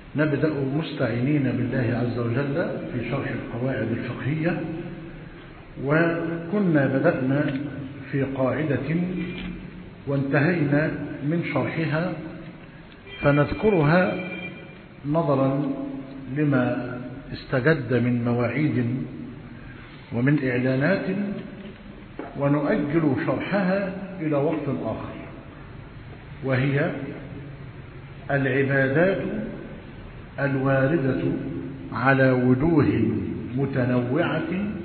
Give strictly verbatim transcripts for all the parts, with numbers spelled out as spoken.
نبدأ مستعينين بالله عز وجل في شرح القواعد الفقهية، وكنا بدأنا في قاعدة وانتهينا من شرحها، فنذكرها نظرا لما استجد من مواعيد ومن إعلانات، ونؤجل شرحها إلى وقت آخر، وهي العبادات الواردة على وجوه متنوعة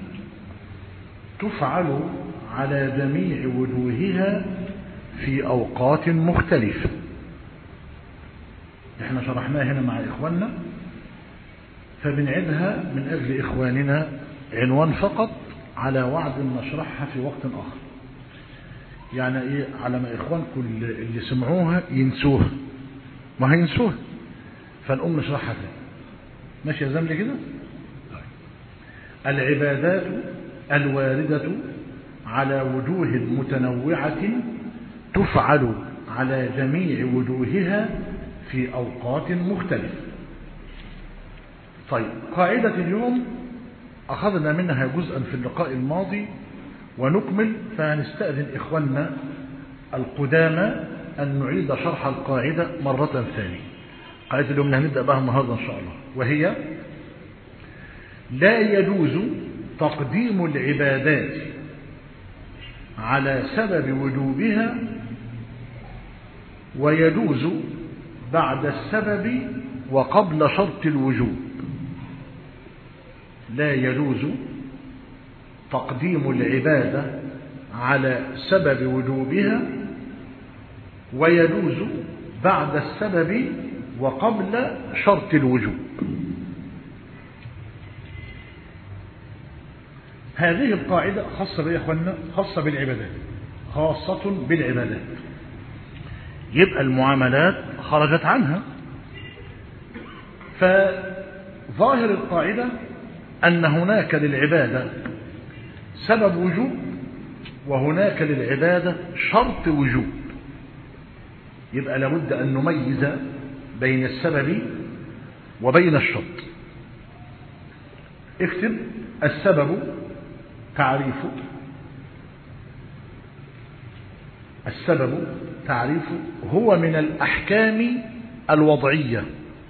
تفعل على جميع وجوهها في أوقات مختلفة. احنا شرحناها هنا مع إخواننا، فبنعيدها من أجل إخواننا عنوان فقط، على وعد نشرحها في وقت آخر. يعني إيه؟ على ما إخوانكم اللي سمعوها ينسوها، ما هينسوها، فنقوم نشرحها تاني. ماشي يا زملي كده؟ العبادات الواردة على وجوه متنوعة تفعل على جميع وجوهها في أوقات مختلفة. طيب، قاعدة اليوم أخذنا منها جزءا في اللقاء الماضي ونكمل، فنستأذن إخواننا القدامى أن نعيد شرح القاعدة مرة ثانية. قاعدة اليوم هنبدأ بها النهاردة إن شاء الله، وهي: لا يجوز تقديم العبادات على سبب وجوبها، ويجوز بعد السبب وقبل شرط الوجوب. لا يجوز تقديم العبادة على سبب وجوبها، ويجوز بعد السبب وقبل شرط الوجوب. هذه القاعدة خاصة بإيه يا أخوانا؟ خاصة بالعبادات، خاصة بالعبادات. يبقى المعاملات خرجت عنها. فظاهر القاعدة أن هناك للعبادة سبب وجوب، وهناك للعبادة شرط وجوب. يبقى لابد أن نميز بين السبب وبين الشرط. اكتب: السبب تعريفه السبب تعريفه هو من الأحكام الوضعية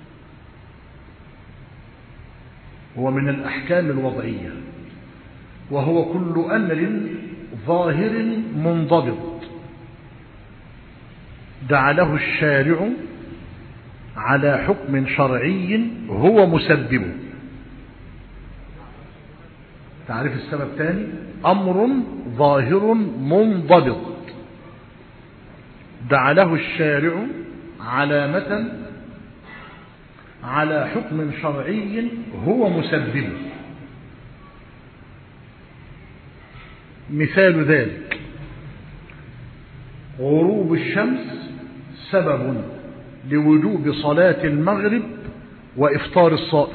هو من الأحكام الوضعية وهو كل أمر ظاهر منضبط جعله الشارع على حكم شرعي هو مسببه. تعريف السبب تاني: أمر ظاهر منضبط جعله الشارع علامة على حكم شرعي هو مسببه. مثال ذلك: غروب الشمس سبب لوجوب صلاة المغرب وإفطار الصائم.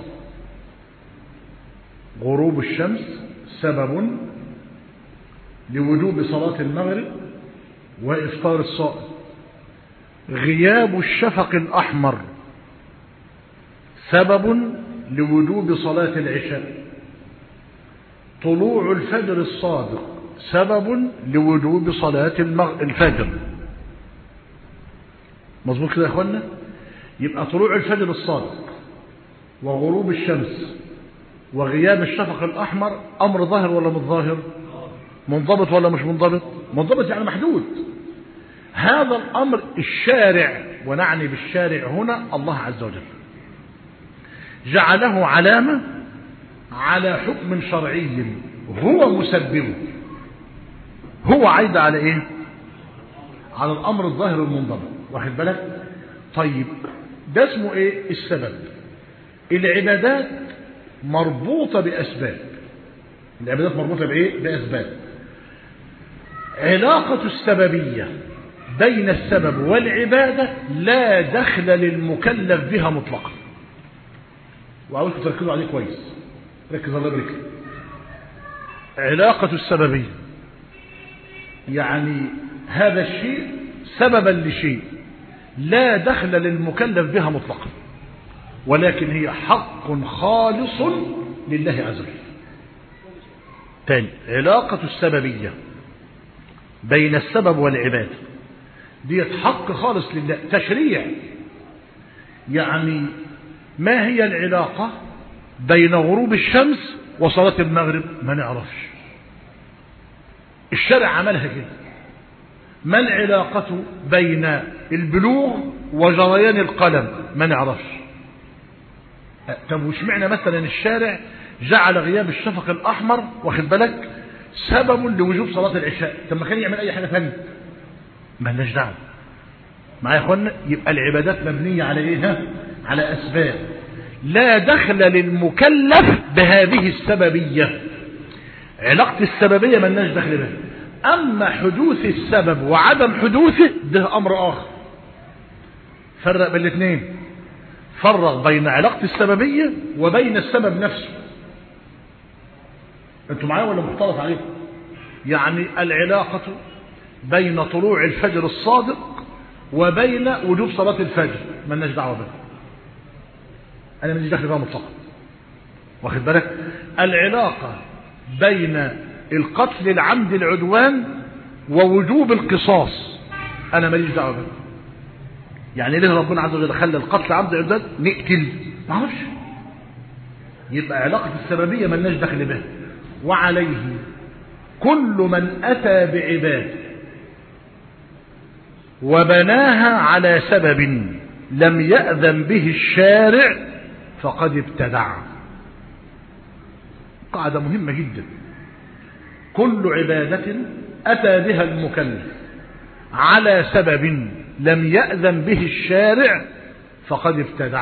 غروب الشمس سبب لوجوب صلاة المغرب وإفطار الصائم. غياب الشفق الأحمر سبب لوجوب صلاة العشاء. طلوع الفجر الصادق سبب لوجوب صلاة الفجر. مظبوط كده يا اخوانا؟ يبقى طلوع الفجر الصادق وغروب الشمس وغياب الشفق الأحمر أمر ظاهر ولا مش ظاهر؟ منضبط ولا مش منضبط؟ منضبط يعني محدود. هذا الأمر الشارع، ونعني بالشارع هنا الله عز وجل، جعله علامة على حكم شرعي هو مسببه. هو عايد على ايه؟ على الأمر الظاهر المنضبط. واخد بالك؟ طيب، ده اسمه ايه؟ السبب. العبادات مربوطة بأسباب. العبادات مربوطة بإيه؟ بأسباب. علاقة السببية بين السبب والعبادة لا دخل للمكلف بها مطلقا. وعاوزكم تركزوا عليه كويس، ركز الله يبارك. علاقة السببية يعني هذا الشيء سببا لشيء لا دخل للمكلف بها مطلقا. ولكن هي حق خالص لله عز وجل. تاني، علاقة السببية بين السبب والعبادة دي حق خالص لله، تشريع. يعني ما هي العلاقة بين غروب الشمس وصلاة المغرب؟ ما نعرفش، الشرع عملها كده. ما العلاقة بين البلوغ وجريان القلم؟ ما نعرفش. طب وش معنى مثلا الشارع جعل غياب الشفق الأحمر واخد بالك سبب لوجوب صلاة العشاء؟ طب ما كان يعمل أي حاجة ثانية، ما لناش دعوة معايا يا اخوانا. يبقى العبادات مبنية على ايه؟ على أسباب، لا دخل للمكلف بهذه السببية. علاقة السببية ما لناش دخل بها. أما حدوث السبب وعدم حدوثه ده أمر آخر. فرق بين الاثنين، فرق بين علاقة السببية وبين السبب نفسه. انتوا معايا ولا مختلط عليكم؟ يعني العلاقة بين طلوع الفجر الصادق وبين وجوب صلاة الفجر ما لناش دعوة بها، أنا ماليش دخل بها مطلقا واخد بالك. العلاقة بين القتل العمد العدوان ووجوب القصاص أنا ماليش دعوة بها. يعني ليه ربنا عز وجل خلى القتل عمد العدوان نقتل؟ ما اعرفش. يبقى علاقة السببية ما لناش دخل بها. وعليه كل من أتى بعبادة وبناها على سبب لم يأذن به الشارع فقد ابتدع. قاعدة مهمة جدا. كل عبادة أتى بها المكلف على سبب لم يأذن به الشارع فقد ابتدع.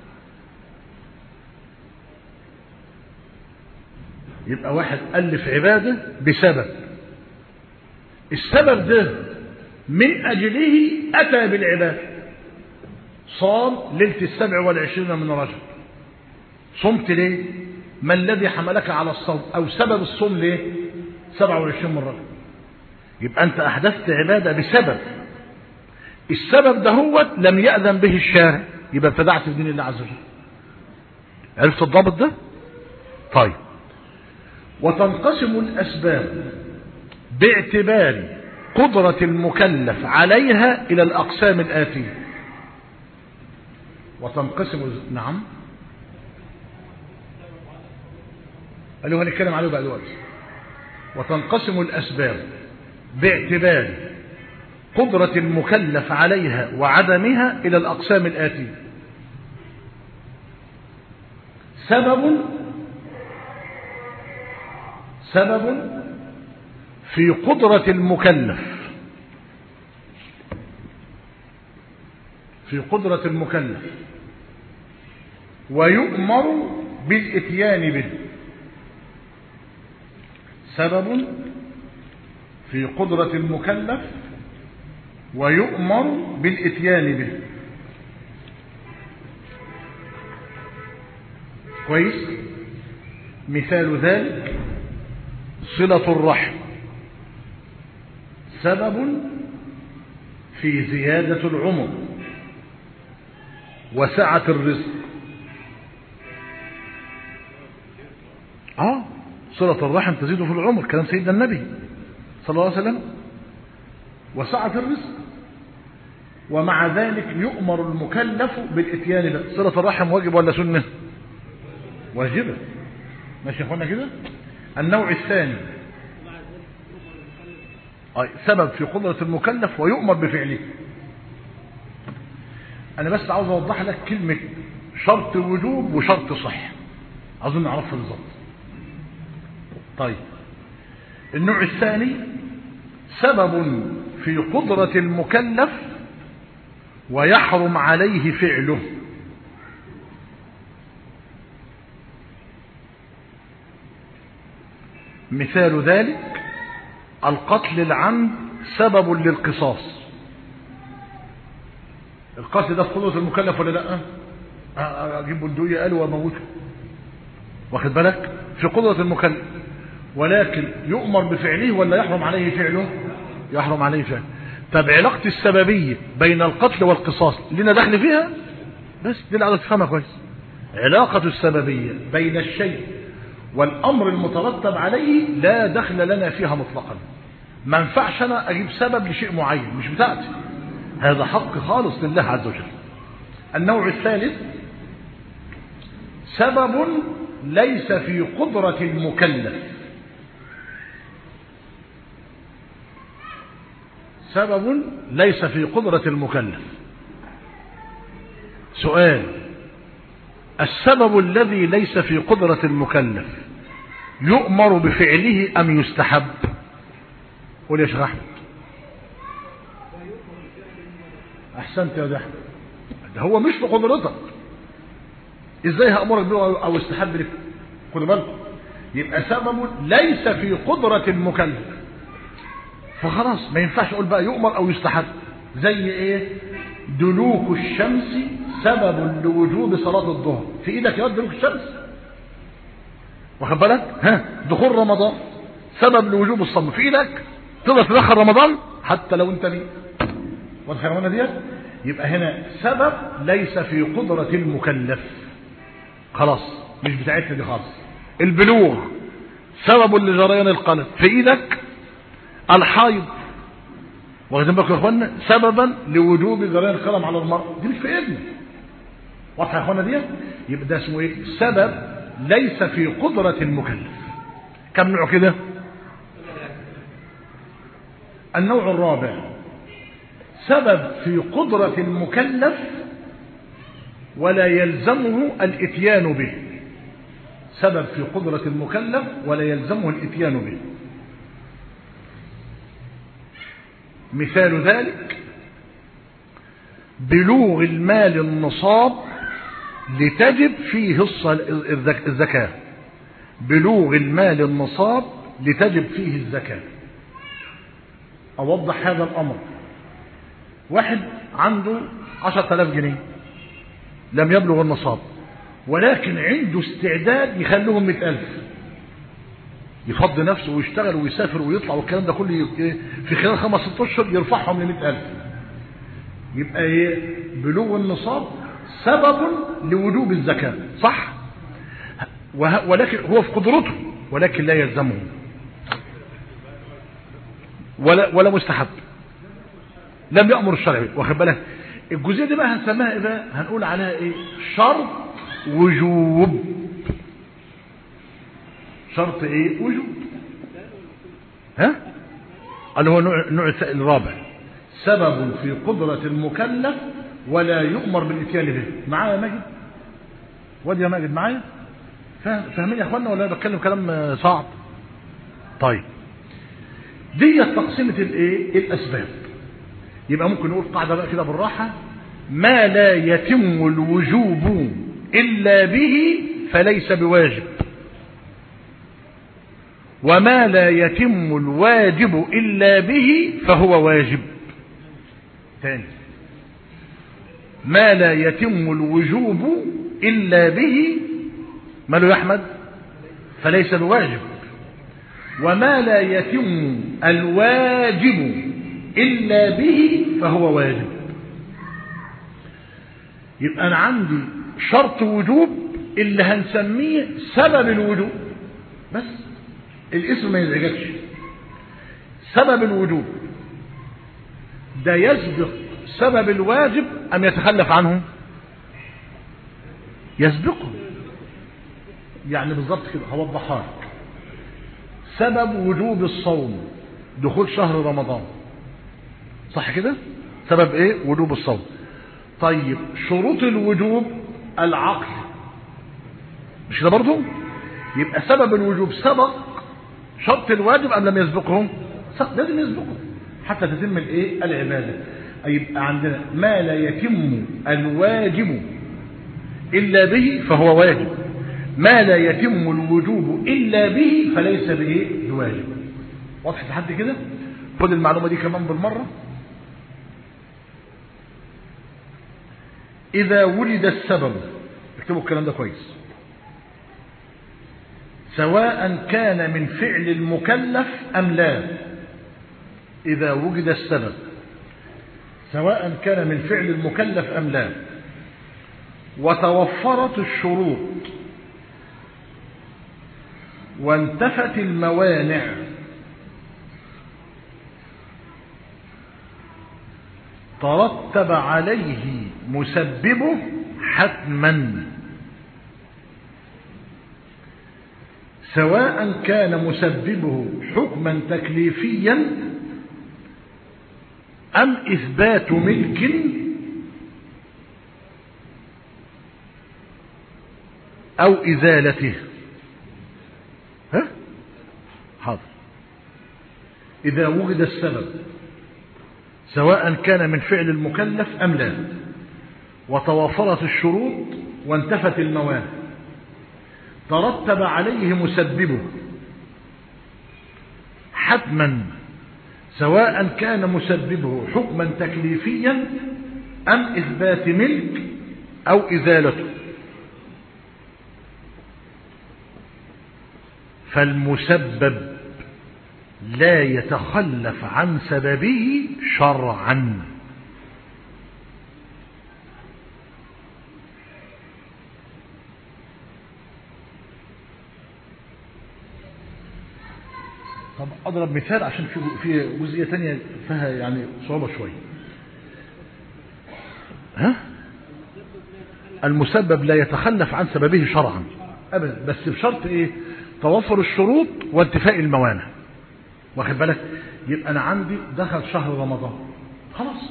يبقى واحد ألف عبادة بسبب، السبب ده من أجله أتى بالعبادة. صام ليلة السبع والعشرين من رجب، صمت ليه؟ ما الذي حملك على الصوم؟ أو سبب الصوم ليه؟ سبعة وعشرين من رجب. يبقى أنت أحدثت عبادة بسبب، السبب ده هو لم يأذن به الشارع، يبقى ابتدعت في دين الله عز وجل. عرفت الضابط ده؟ طيب. وتنقسم الأسباب باعتبار قدرة المكلف عليها إلى الأقسام الآتية. وتنقسم نعم اللي هو هنتكلم عليه بعد وقت. وتنقسم الأسباب باعتبار قدرة المكلف عليها وعدمها إلى الأقسام الآتية. سبب سبب في قدرة المكلف في قدرة المكلف ويؤمر بالإتيان به. سبب في قدرة المكلف ويؤمر بالإتيان به. كويس. مثال ذلك صلة الرحم، سبب في زيادة العمر وسعة الرزق. آه صلة الرحم تزيد في العمر، كلام سيدنا النبي صلى الله عليه وسلم، وسعة الرزق. ومع ذلك يؤمر المكلف بالإتيان به. صلة الرحم واجب ولا سنة؟ واجبة. ماشي يا اخوانا كده. النوع الثاني سبب في قدرة المكلف ويؤمر بفعله. أنا بس عاوز أوضح لك كلمة شرط وجوب وشرط صح، أظن أعرفها بالظبط. طيب. النوع الثاني سبب في قدرة المكلف ويحرم عليه فعله. مثال ذلك القتل العمد سبب للقصاص. القتل ده في قدرة المكلف ولا لا؟ اجيب بندقية قال واموته، واخد بالك؟ في قدرة المكلف، ولكن يؤمر بفعله ولا يحرم عليه فعله؟ يحرم عليه فعله. طب علاقة السببية بين القتل والقصاص لنا دخل فيها؟ بس دي اللي عايز تفهمها كويس. علاقة السببية بين الشيء والأمر المترتب عليه لا دخل لنا فيها مطلقا. ما ينفعش أنا أجيب سبب لشيء معين مش بتاعتي، هذا حق خالص لله عز وجل. النوع الثالث سبب ليس في قدرة المكلف. سبب ليس في قدرة المكلف. سؤال: السبب الذي ليس في قدرة المكلف يؤمر بفعله أم يستحب؟ قول يا شيخ أحمد. أحسنت يا أحمد، ده هو مش في قدرتك، إزاي هأمرك به أو استحب لك؟ خدوا بالكم، يبقى سبب ليس في قدرة المكلف، فخلاص ما ينفعش أقول بقى يؤمر أو يستحب. زي إيه؟ دلوك الشمس سبب لوجوب صلاة الظهر. في إيدك يا دلوك الشمس، واخد بالك؟ ها، دخول رمضان سبب لوجوب الصوم، في إيدك تقدر تدخل رمضان حتى لو أنت مين. والخيرونه ديت يبقى هنا سبب ليس في قدرة المكلف، خلاص مش بتاعتنا دي خالص. البلوغ سبب لجريان القلب، في ايدك. الحيض واخدين بالكم يا اخوانا سببا لوجوب جريان القلم على المرء، دي مش في ايدنا. واضحه يا اخوانا ديت؟ يبقى ده اسمه ايه؟ سبب ليس في قدرة المكلف. كم نوع كده؟ النوع الرابع سبب في قدرة المكلف ولا يلزمه الاتيان به. سبب في قدرة المكلف ولا يلزمه الاتيان به. مثال ذلك بلوغ المال النصاب لتجب فيه الزكاة. بلوغ المال النصاب لتجب فيه الزكاة. أوضح هذا الأمر. واحد عنده عشرة آلاف جنيه لم يبلغ النصاب، ولكن عنده استعداد يخليهم مئة ألف، يفضي نفسه ويشتغل ويسافر ويطلع والكلام ده كله في خلال خمس ست اشهر يرفعهم لمئة ألف. يبقى ايه؟ بلوغ النصاب سبب لوجوب الزكاة، صح؟ ولكن هو في قدرته ولكن لا يلزمه ولا ولا مستحب، لم يأمر الشرع. واخد بالك؟ الجزئيه دي بقى هنسميها ايه بقى؟ هنقول عليها ايه؟ شرط وجوب. شرط ايه؟ وجوب. ها؟ اللي هو النوع النوع الرابع سبب في قدرة المكلف ولا يؤمر بالاتيان به. معايا يا ماجد؟ وادي يا ماجد معايا؟ فاهمين يا اخوانا ولا بتكلم كلام صعب؟ طيب دي تقسيمة الايه؟ الاسباب. يبقى ممكن نقول قاعدة بقى كده بالراحة: ما لا يتم الوجوب إلا به فليس بواجب، وما لا يتم الواجب إلا به فهو واجب. ثاني: ما لا يتم الوجوب إلا به ماله يا أحمد؟ فليس بواجب، وما لا يتم الواجب إلا به فهو واجب. يبقى أنا عندي شرط وجوب اللي هنسميه سبب الوجوب، بس الاسم ما يزعجكش. سبب الوجوب ده يسبق سبب الواجب أم يتخلف عنه؟ يسبقه. يعني بالضبط كده هوضحها لك. سبب وجوب الصوم دخول شهر رمضان، صح كده؟ سبب ايه؟ وجوب الصوم. طيب شروط الوجوب العقل، مش كده برضه؟ يبقى سبب الوجوب سبق شرط الواجب ام لم يسبقه؟ لازم يسبقه حتى تتم الايه؟ العباده. يبقى عندنا ما لا يتم الواجب الا به فهو واجب، ما لا يتم الوجوب الا به فليس بايه؟ بواجب. واضح لحد كده؟ خد المعلومه دي كمان بالمره. إذا ولد السبب، اكتبوا الكلام ده كويس، سواء كان من فعل المكلف أم لا. إذا وجد السبب سواء كان من فعل المكلف أم لا، وتوفرت الشروط وانتفت الموانع ترتب عليه مسببه حتما، سواء كان مسببه حكما تكليفيا أم إثبات ملك أو إزالته. ها؟ حاضر. إذا وجد السبب سواء كان من فعل المكلف أم لا، وتوافرت الشروط وانتفت الموانع، ترتب عليه مسببه حتما، سواء كان مسببه حكما تكليفيا أم إثبات ملك أو إزالته. فالمسبب لا يتخلف عن سببه شرعا. طب أضرب مثال عشان في في جزئية تانية فيها يعني صعوبة شوية. ها؟ المسبب لا يتخلف عن سببه شرعا أبدا، بس بشرط إيه؟ توفر الشروط وانتفاء الموانع. واخد بالك؟ يبقى أنا عندي دخل شهر رمضان، خلاص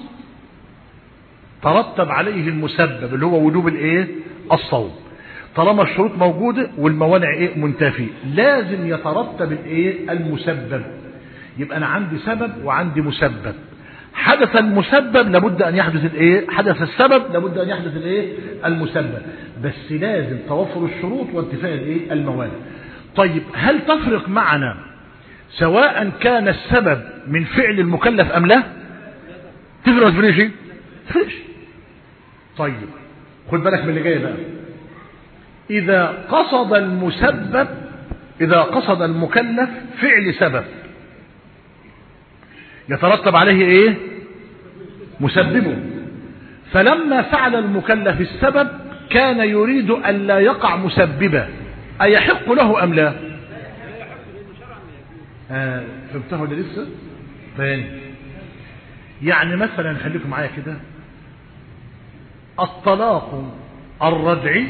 ترتب عليه المسبب اللي هو وجوب الإيه؟ الصوم. طالما الشروط موجودة والموانع إيه؟ منتفية، لازم يترتب الإيه؟ المسبب. يبقى أنا عندي سبب وعندي مسبب. حدث المسبب لابد أن يحدث الإيه؟ حدث السبب لابد أن يحدث الإيه؟ المسبب، بس لازم توفر الشروط وانتفاء الإيه؟ الموانع. طيب هل تفرق معنا سواء كان السبب من فعل المكلف أم لا؟ تفرق ولا تفرقش؟ تفرقش. طيب خد بالك من اللي جاي بقى. إذا قصد المسبب إذا قصد المكلف فعل سبب يترتب عليه إيه؟ مسببه. فلما فعل المكلف السبب كان يريد أن لا يقع مسببا، أيحق له أم لا؟ آه فهمته ولا لسه؟ ثاني يعني مثلا خليكم معايا كده، الطلاق الرجعي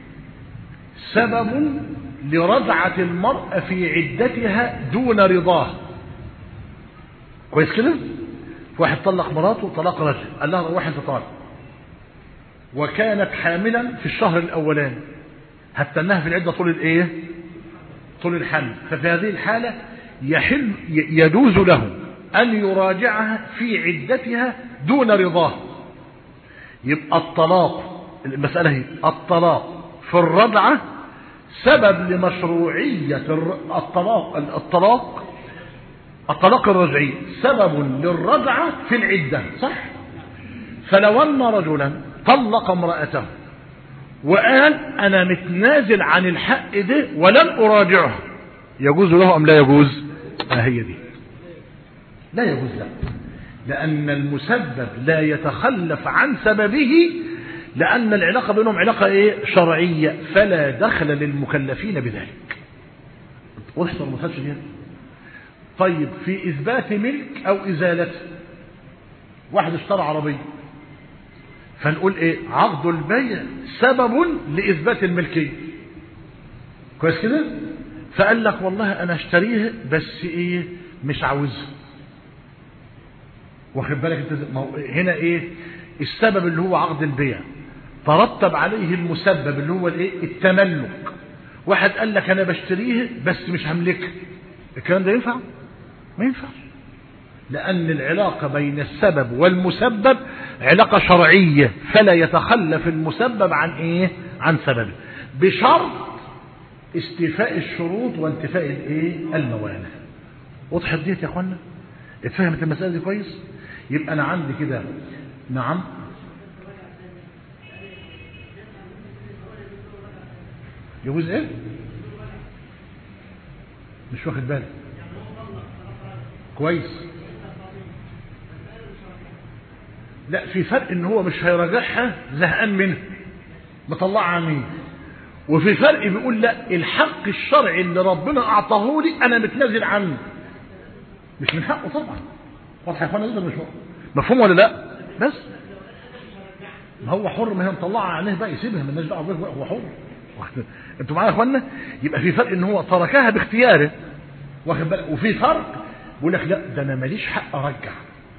سبب لرجعة المرأة في عدتها دون رضاه. كويس كده؟ واحد طلق مراته طلاق رجعي، قال لها روحي انت طالق، وكانت حاملا في الشهر الاولاني، هتنها في العده طول الايه؟ طول الحمل. ففي هذه الحاله يحل يجوز له ان يراجعها في عدتها دون رضاه. يبقى الطلاق، المساله هي الطلاق في الرضعه سبب لمشروعيه الطلاق الطلاق الطلاق الرجعي سبب للرجعه في العده، صح؟ فلو ان رجلا طلق امرأته وقال أنا متنازل عن الحق ده ولن أراجعها، يجوز له أم لا يجوز؟ آه هي دي لا يجوز له، لأن المسبب لا يتخلف عن سببه، لأن العلاقة بينهم علاقة إيه؟ شرعية، فلا دخل للمكلفين بذلك. وضحت المسألة دي؟ طيب في إثبات ملك أو إزالته، واحد اشترى عربية، فنقول ايه؟ عقد البيع سبب لإثبات الملكية. كويس كده؟ فقال لك والله انا اشتريها بس ايه؟ مش عاوزها. واخد بالك انت؟ هنا ايه؟ السبب اللي هو عقد البيع ترتب عليه المسبب اللي هو الايه؟ التملك. واحد قال لك انا بشتريها بس مش هملكها، الكلام ده ينفع؟ ما ينفعش، لأن العلاقة بين السبب والمسبب علاقة شرعية، فلا يتخلف المسبب عن إيه؟ عن سببه، بشرط استيفاء الشروط وانتفاء الإيه؟ الموانع. وضحت ديت يا أخوانا؟ اتفهمت المسألة دي كويس؟ يبقى أنا عندي كده نعم يجوز إيه؟ مش واخد بالك كويس؟ لا، في فرق ان هو مش هيراجعها زهقان منها، مطلعها عميل، وفي فرق بيقول لا الحق الشرعي اللي ربنا اعطاه لي انا متنازل عنه، مش من حقه طبعا. واضح يا اخوانا؟ مش مفهوم ولا لا؟ بس ما هو حر، ما هي مطلعها عينيه بقى يسيبها، مالناش دعوه بيه، هو حر. انتوا معايا يا اخوانا؟ يبقى في فرق ان هو تركها باختياره، واخد بالك، وفي فرق بيقول لك لا ده انا ماليش حق ارجع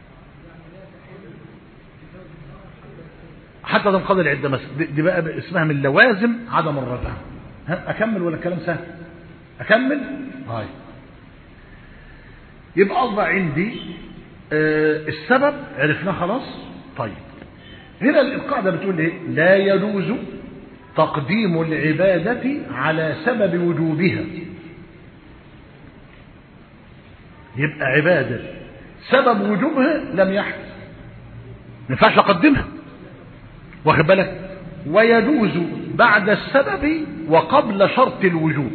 حتى تنقضي العده مثلا. دي بقى اسمها من لوازم عدم الرجعه. ها اكمل ولا الكلام سهل؟ اكمل. هاي يبقى اصبح عندي آه السبب عرفناه خلاص. طيب هنا القاعده بتقول ايه؟ لا يجوز تقديم العباده على سبب وجوبها. يبقى عباده سبب وجوبها لم يحدث، ما ينفعش اقدمها، واخد بالك؟ ويجوز بعد السبب وقبل شرط الوجوب.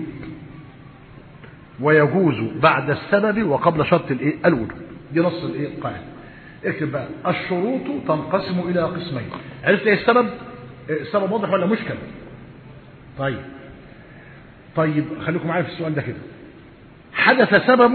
ويجوز بعد السبب وقبل شرط الايه؟ الوجوب. دي نص الايه؟ القاعده. اكتب بقى الشروط تنقسم الى قسمين. عرفت ايه السبب؟ السبب واضح ولا مشكل؟ طيب طيب خليكم معايا في السؤال ده كده. حدث سبب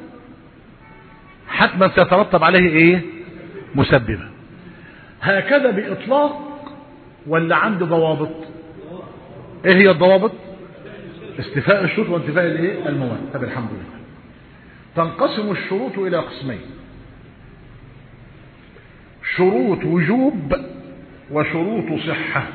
حتما سيترتب عليه ايه؟ مسببا. هكذا باطلاق ولا عندي ضوابط؟ ايه هي الضوابط؟ استيفاء الشروط وانتفاء الايه؟ الموانع. طب الحمد لله. تنقسم الشروط الى قسمين: شروط وجوب وشروط صحة.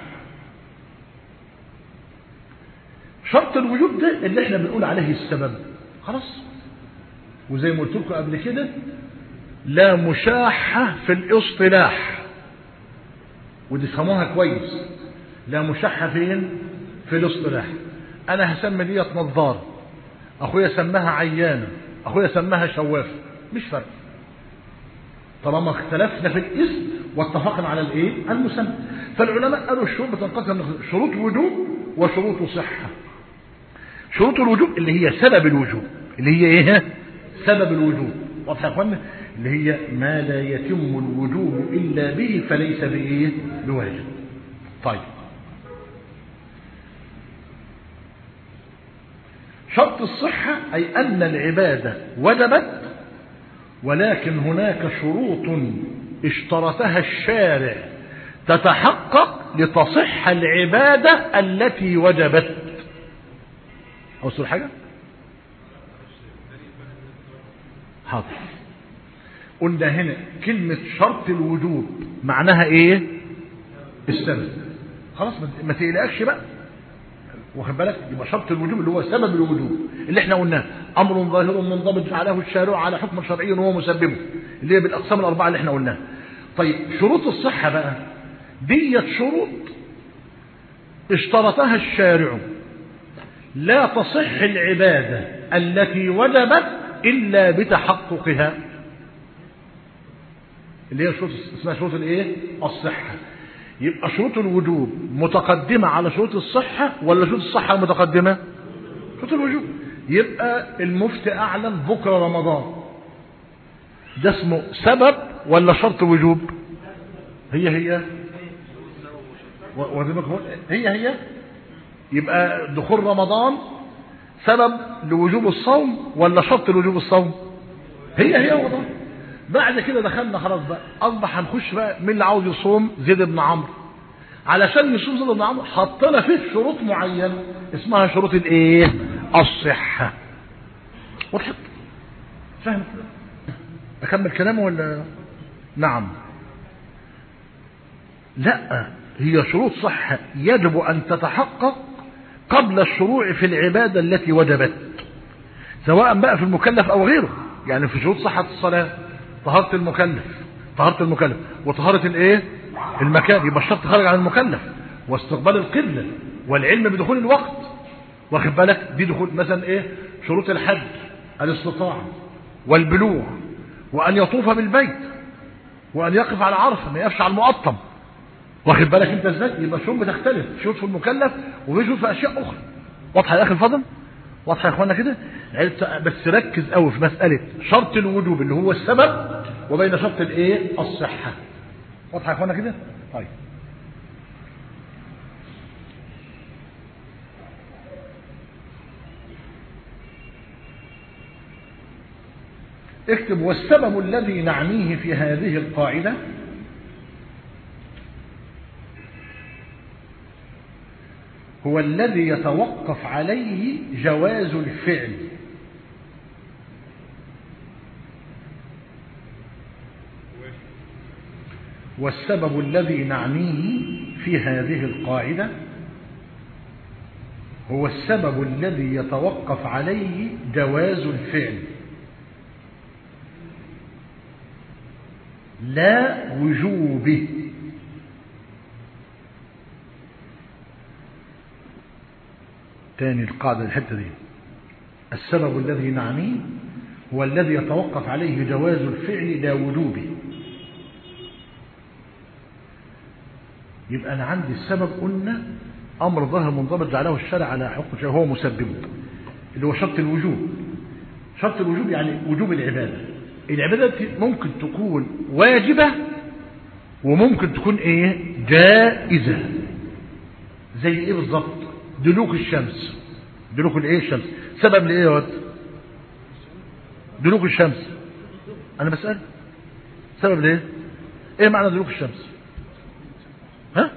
شرط الوجوب ده اللي احنا بنقول عليه السبب، خلاص. وزي ما قلت لكم قبل كده لا مشاحة في الاصطلاح، ودي فهموها كويس. لا مشاحة فين؟ في الاصطلاح. انا هسمي ديت نظارة، اخويا سماها عيانة، اخويا سماها شوافة، مش فرق طالما اختلفنا في الاسم واتفقنا على الايه؟ المسمى. فالعلماء قالوا الشروط بتنقسم شروط وجوب وشروط صحة. شروط الوجوب اللي هي سبب الوجوب، اللي هي ايه؟ سبب الوجوب. واضح يا اخوانا؟ اللي هي ما لا يتم الوجوب الا به فليس بايه؟ بواجب. طيب شرط الصحة أي أن العبادة وجبت، ولكن هناك شروط اشترطها الشارع تتحقق لتصح العبادة التي وجبت. أوصل حاجة؟ حاضر. قلنا هنا كلمة شرط الوجوب معناها ايه؟ السبب. خلاص ما تقلقش بقى، واخد بالك؟ يبقى شرط الوجوب اللي هو سبب الوجوب اللي احنا قلناه، امر ظاهر منضبط فعله الشارع على حكم شرعي وهو مسببه، اللي هي بالاقسام الاربعه اللي احنا قلناها. طيب شروط الصحه بقى ديت شروط اشترطها الشارع لا تصح العباده التي وجبت الا بتحققها، اللي هي شروط اسمها شروط الايه؟ الصحه. يبقى شروط الوجوب متقدمة على شروط الصحة ولا شروط الصحة متقدمة؟ شروط الوجوب. يبقى المفتي أعلن بكرة رمضان، ده اسمه سبب ولا شرط وجوب؟ هي هي هي هي يبقى دخول رمضان سبب لوجوب الصوم ولا شرط لوجوب الصوم؟ هي هي رمضان. بعد كده دخلنا خلاص بقى، اصبح هنخش بقى مين اللي عاوز يصوم؟ زيد بن عمرو. علشان يصوم زيد بن عمرو حط لنا فيه شروط معينه اسمها شروط الايه؟ الصحه. وضحت؟ فاهم؟ اكمل كلامه ولا؟ نعم. لا، هي شروط صحه يجب ان تتحقق قبل الشروع في العباده التي وجبت، سواء بقى في المكلف او غيره. يعني في شروط صحه الصلاه طهارة المكلف، طهارة المكلف وطهارة الايه؟ المكان. يبقى الشرط خارج عن المكلف، واستقبال القبلة والعلم بدخول الوقت، واخد بالك؟ دي دخول مثلا ايه؟ شروط الحج الاستطاعة والبلوغ، وان يطوف بالبيت، وان يقف على عرفة، ما يقفش على المقطم، واخد بالك انت ازاي؟ يبقى الشروط بتختلف، شروط في المكلف وفي شروط في اشياء اخرى. واضحه يا اخي الفضل؟ واضحه يا اخوانا كده؟ بس ركز قوي في مساله شرط الوجوب اللي هو السبب وبين شرط الايه؟ الصحه. واضحه يا اخوانا كده؟ طيب اكتب والسبب الذي نعنيه في هذه القاعدة هو الذي يتوقف عليه جواز الفعل. والسبب الذي نعنيه في هذه القاعدة هو السبب الذي يتوقف عليه جواز الفعل لا وجوبه. تاني القاعدة الحتة دي، السبب الذي نعنيه هو الذي يتوقف عليه جواز الفعل لا وجوبه. يبقى أنا عندي السبب قلنا أمر ظاهر منضبط جعله الشرع على حكم شيء هو مسببه، اللي هو شرط الوجوب. شرط الوجوب يعني وجوب العبادة. العبادة ممكن تكون واجبة وممكن تكون ايه جائزة. زي ايه بالظبط؟ دلوك الشمس. دلوك الايه الشمس سبب لايه يا واد؟ دلوك الشمس. انا بسأل سبب ليه؟ ايه معنى دلوك الشمس؟ ها؟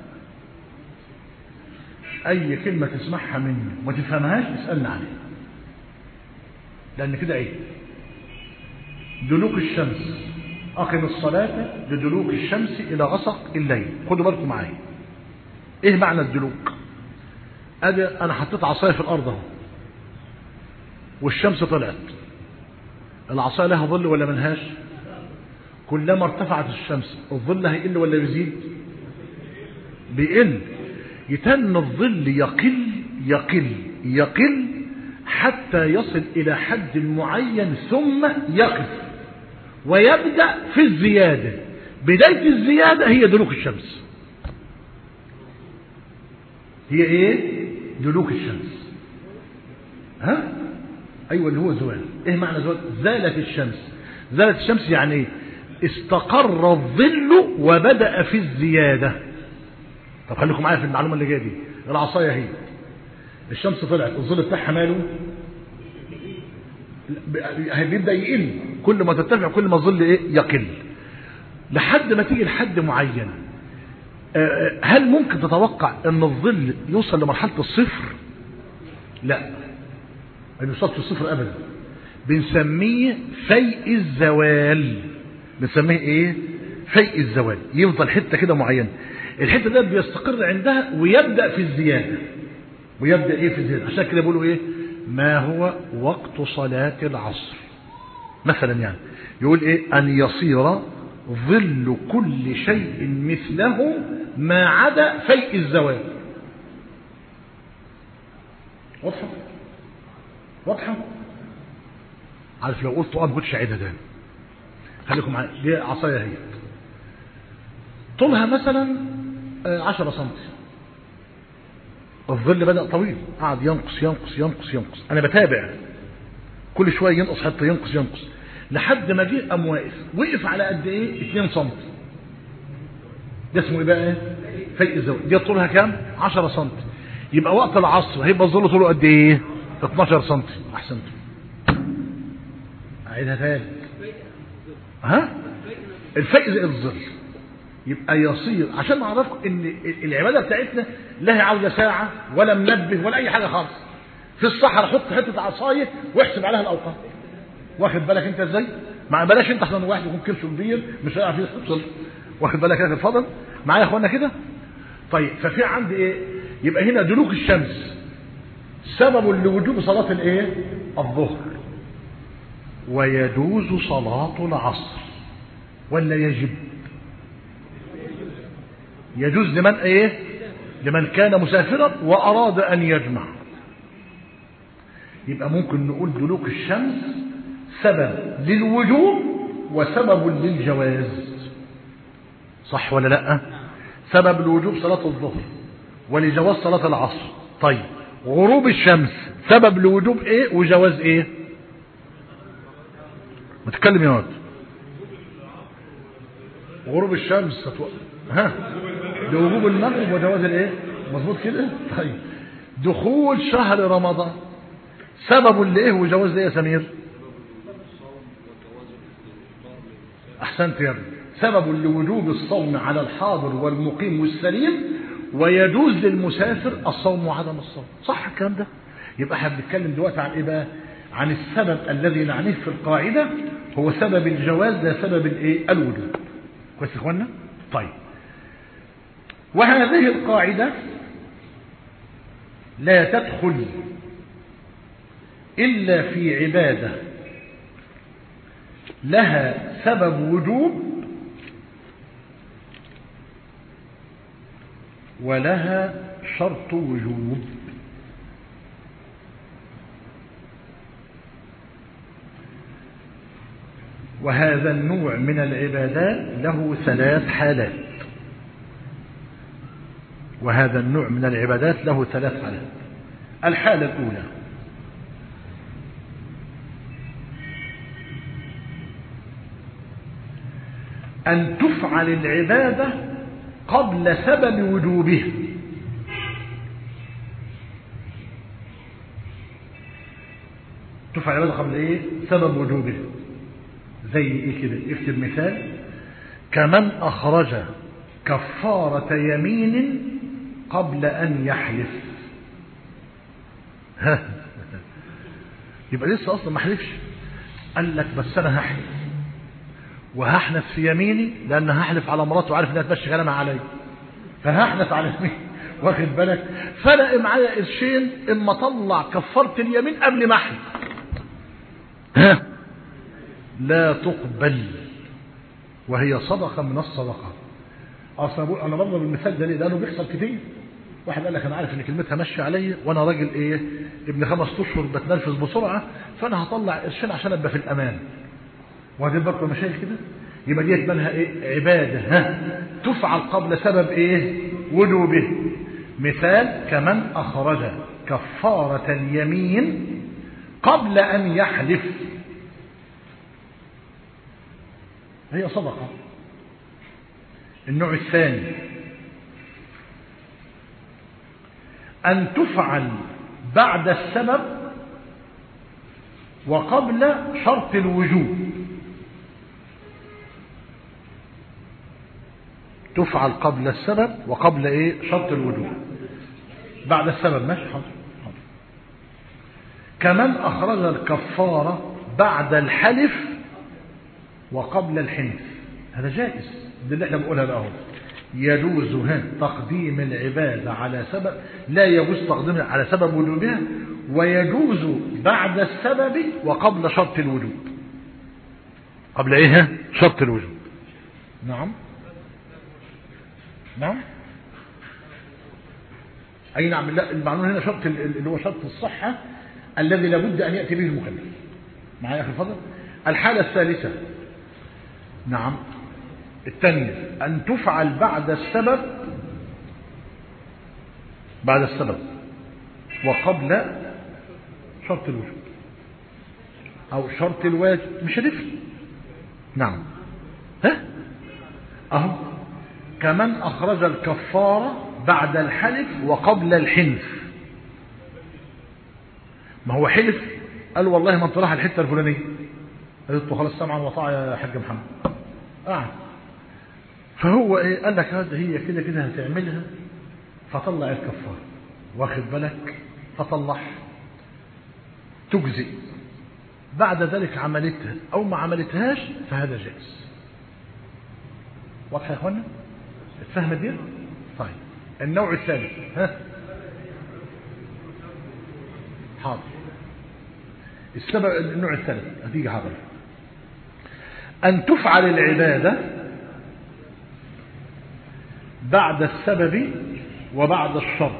اي كلمة تسمعها مني وما تفهمهاش اسألنا عليها، لان كده ايه؟ دلوك الشمس اقم الصلاة لدلوك الشمس الى غسق الليل. خدوا بالكم معايا ايه معنى الدلوك. ادي انا حطيت عصايه في الارض اهو والشمس طلعت، العصايه لها ظل ولا ملهاش؟ كلما ارتفعت الشمس الظل هيقل ولا يزيد؟ بيقل. يتن الظل يقل يقل يقل حتى يصل الى حد معين ثم يقف ويبدأ في الزيادة. بداية الزيادة هي دلوك الشمس. هي ايه؟ دلوك الشمس. ها؟ ايوه اللي هو زوال. ايه معنى زوال؟ زالت الشمس. زالت الشمس يعني ايه؟ استقر الظل وبدأ في الزيادة. طب خليكم معايا في المعلومة اللي جايه دي. العصاية هي الشمس طلعت الظل بتاعها ماله؟ بيبدأ يقل. كل ما ترتفع كل ما الظل ايه؟ يقل لحد ما تيجي لحد معين. هل ممكن تتوقع ان الظل يوصل لمرحلة الصفر؟ لا ما يوصلش الصفر ابدا. بنسميه فيء الزوال. بنسميه ايه؟ فيء الزوال. يفضل حتة كده معينة، الحتة ده بيستقر عندها ويبدأ في الزيادة. ويبدأ ايه في الزيادة. عشان كده بيقولوا ايه؟ ما هو وقت صلاة العصر مثلا. يعني يقول ايه؟ ان يصير ظل كل شيء مثله ما عدا فيء الزوال. واضحة؟ واضحة؟ عارف لو قلت اه ما كنتش عيدها تاني. خليكم معايا. دي عصاية هي طولها مثلا عشرة سنتي. الظل بدأ طويل قعد ينقص ينقص ينقص ينقص. انا بتابع كل شوية ينقص حتى ينقص ينقص لحد ما جه قام واقف. وقف على قد ايه؟ اتنين سنتي. ده اسمه ايه بقى؟ فيء الزوال. دي طولها كام؟ عشرة سنتي. يبقى وقت العصر هيبقى الظل طوله قد ايه؟ اتناشر سنتي. احسنت. اعيدها تاني. ها؟ الفيء زي الظل. يبقى يصير عشان نعرفكم ان العباده بتاعتنا لا هي عاوزه ساعه ولا منبه ولا اي حاجه خالص. في الصحراء حط حته عصايه واحسب عليها الاوقات. واخد بالك انت ازاي؟ ما بلاش انت احسن واحد يكون كرشه كبير مش هيعرف يوصل. واخد بالك يا الفضل معايا يا اخوانا كده؟ طيب ففي عندي ايه؟ يبقى هنا دلوك الشمس سبب لوجوب صلاه الايه؟ الظهر. ويجوز صلاه العصر ولا يجب؟ يجوز لمن ايه؟ لمن كان مسافرا واراد ان يجمع. يبقى ممكن نقول دلوك الشمس سبب للوجوب وسبب للجواز. صح ولا لا؟ سبب لوجوب صلاة الظهر ولجواز صلاة العصر. طيب غروب الشمس سبب لوجوب ايه وجواز ايه؟ متكلم يا واد. غروب الشمس ها لوجوب المغرب وجواز الايه؟ مظبوط كده؟ طيب دخول شهر رمضان سبب لايه وجواز ايه يا سمير؟ أحسنت يا ابني، سبب لوجوب الصوم على الحاضر والمقيم والسليم، ويجوز للمسافر الصوم وعدم الصوم. صح الكلام ده؟ يبقى احنا بنتكلم دلوقتي عن ايه بقى؟ عن السبب الذي نعنيه في القاعدة هو سبب الجواز، ده سبب الايه؟ الوجوب. كويس يا اخوانا؟ طيب، وهذه القاعدة لا تدخل إلا في عبادة لها سبب وجوب ولها شرط وجوب. وهذا النوع من العبادات له ثلاث حالات. وهذا النوع من العبادات له ثلاث حالات. الحالة الأولى أن تفعل العبادة قبل سبب وجوبها. تفعل العبادة قبل إيه؟ سبب وجوبها. زي إيه كده؟ اكتب مثال: كمن أخرج كفارة يمين قبل أن يحلف. ها يبقى لسه أصلا ما حلفش، قال لك بس أنا هحلف وهحنف في يميني لأن هحلف على مراته وعارف انها تمشي كلامها علي، فهحنف على يميني، واخد بالك؟ فلقى معايا قرشين اما اطلع كفاره اليمين قبل ما احلف، ها لا تقبل وهي صدقه من الصدقه. اصلا انا بضرب المثال ده ليه؟ لانه بيحصل كتير. واحد قال لك انا عارف ان كلمتها ماشيه عليا وانا راجل ايه ابن خمس اشهر بتنرفز بسرعه، فانا هطلع قرشين عشان ابقى في الامان. وهذه برضه مشاكل كده. يبقى ديت منها ايه؟ عباده ها تفعل قبل سبب ايه؟ وجوبه. مثال: كمن اخرج كفاره اليمين قبل ان يحلف، هي صدقه. النوع الثاني ان تفعل بعد السبب وقبل شرط الوجوب. تفعل قبل السبب وقبل ايه؟ شرط الوجوب. بعد السبب ماشي، حاضر حاضر. كمن اخرج الكفاره بعد الحلف وقبل الحنث، هذا جائز. ده اللي احنا بنقولها بقى اهو. يجوز هنا تقديم العباده على سبب، لا يجوز تقديمها على سبب وجوبها، ويجوز بعد السبب وقبل شرط الوجوب. قبل ايه؟ شرط الوجوب. نعم نعم اي نعم. لا، المعنون هنا شرط اللي هو شرط الصحة الذي لابد ان يأتي به المكلف. معايا يا اخي الفضل؟ الحالة الثالثة نعم الثانية ان تفعل بعد السبب، بعد السبب وقبل شرط الوجوب او شرط الواجب، مش هتفرق. نعم ها اهو كمن اخرج الكفاره بعد الحلف وقبل الحنث. ما هو حلف قال والله ما انت رايح الحته الفلانيه، قلت له خلاص سمعا وطاعه يا حاج محمد. قاعد فهو ايه؟ قال لك هذا هي كده كده هتعملها، فطلع الكفاره، واخد بالك؟ فطلع تجزئ. بعد ذلك عملتها او ما عملتهاش فهذا جائز. واضح يا اخوانا؟ اتفهم دي؟ طيب النوع الثالث ها حاضر. السبب النوع الثالث هتيجي حاضر. ان تفعل العباده بعد السبب وبعد الشرط.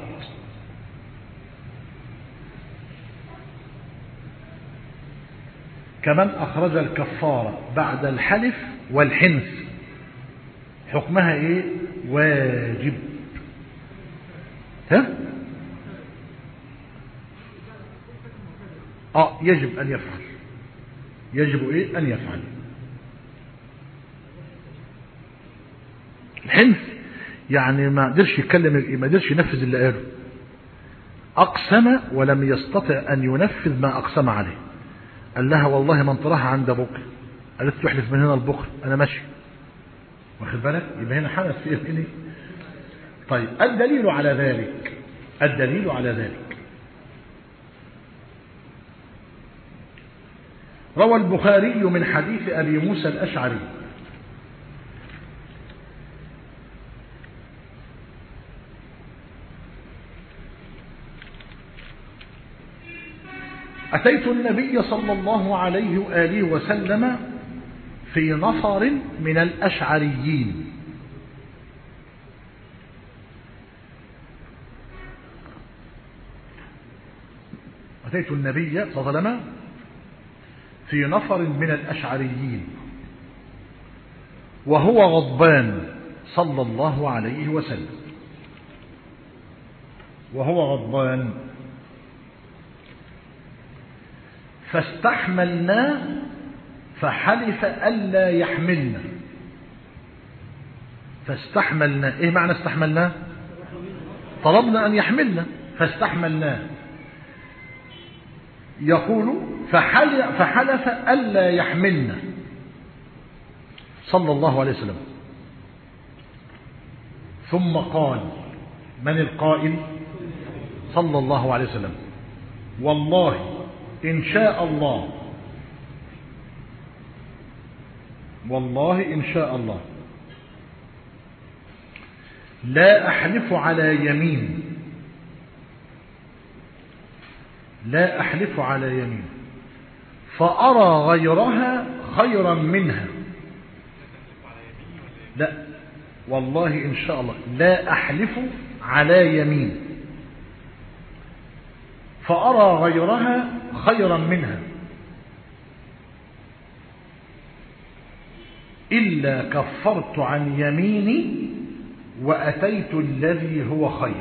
كمن اخرج الكفاره بعد الحلف والحنث، حكمها ايه؟ واجب. ها اه يجب ان يفعل. يجب ايه؟ ان يفعل. الحنث يعني ما قدرش يتكلم، ما قدرش ينفذ اللي قاله، اقسم ولم يستطع ان ينفذ ما اقسم عليه. قال لها والله ما انت رايحه عند ابوك، قالت تحلف من هنا لبكره انا ماشي، واخد بالك؟ يبقى هنا حدث في يمينه. طيب الدليل على ذلك، الدليل على ذلك روى البخاري من حديث ابي موسى الاشعري أتيت النبي صلى الله عليه وآله وسلم في نفر من الأشعريين، أتيت النبي صلى الله عليه وسلم في نفر من الأشعريين وهو غضبان صلى الله عليه وسلم، وهو غضبان، فاستحملناه فحلف ألا يحملنا. فاستحملنا، ايه معنى استحملناه؟ طلبنا أن يحملنا فاستحملناه. يقول فحلف, فحلف ألا يحملنا صلى الله عليه وسلم، ثم قال، من القائل؟ صلى الله عليه وسلم، والله إن شاء الله، والله إن شاء الله لا أحلف على يمين، لا أحلف على يمين فأرى غيرها خيرا منها. لا، والله إن شاء الله لا أحلف على يمين فأرى غيرها خيرا منها إلا كفرت عن يميني وأتيت الذي هو خير.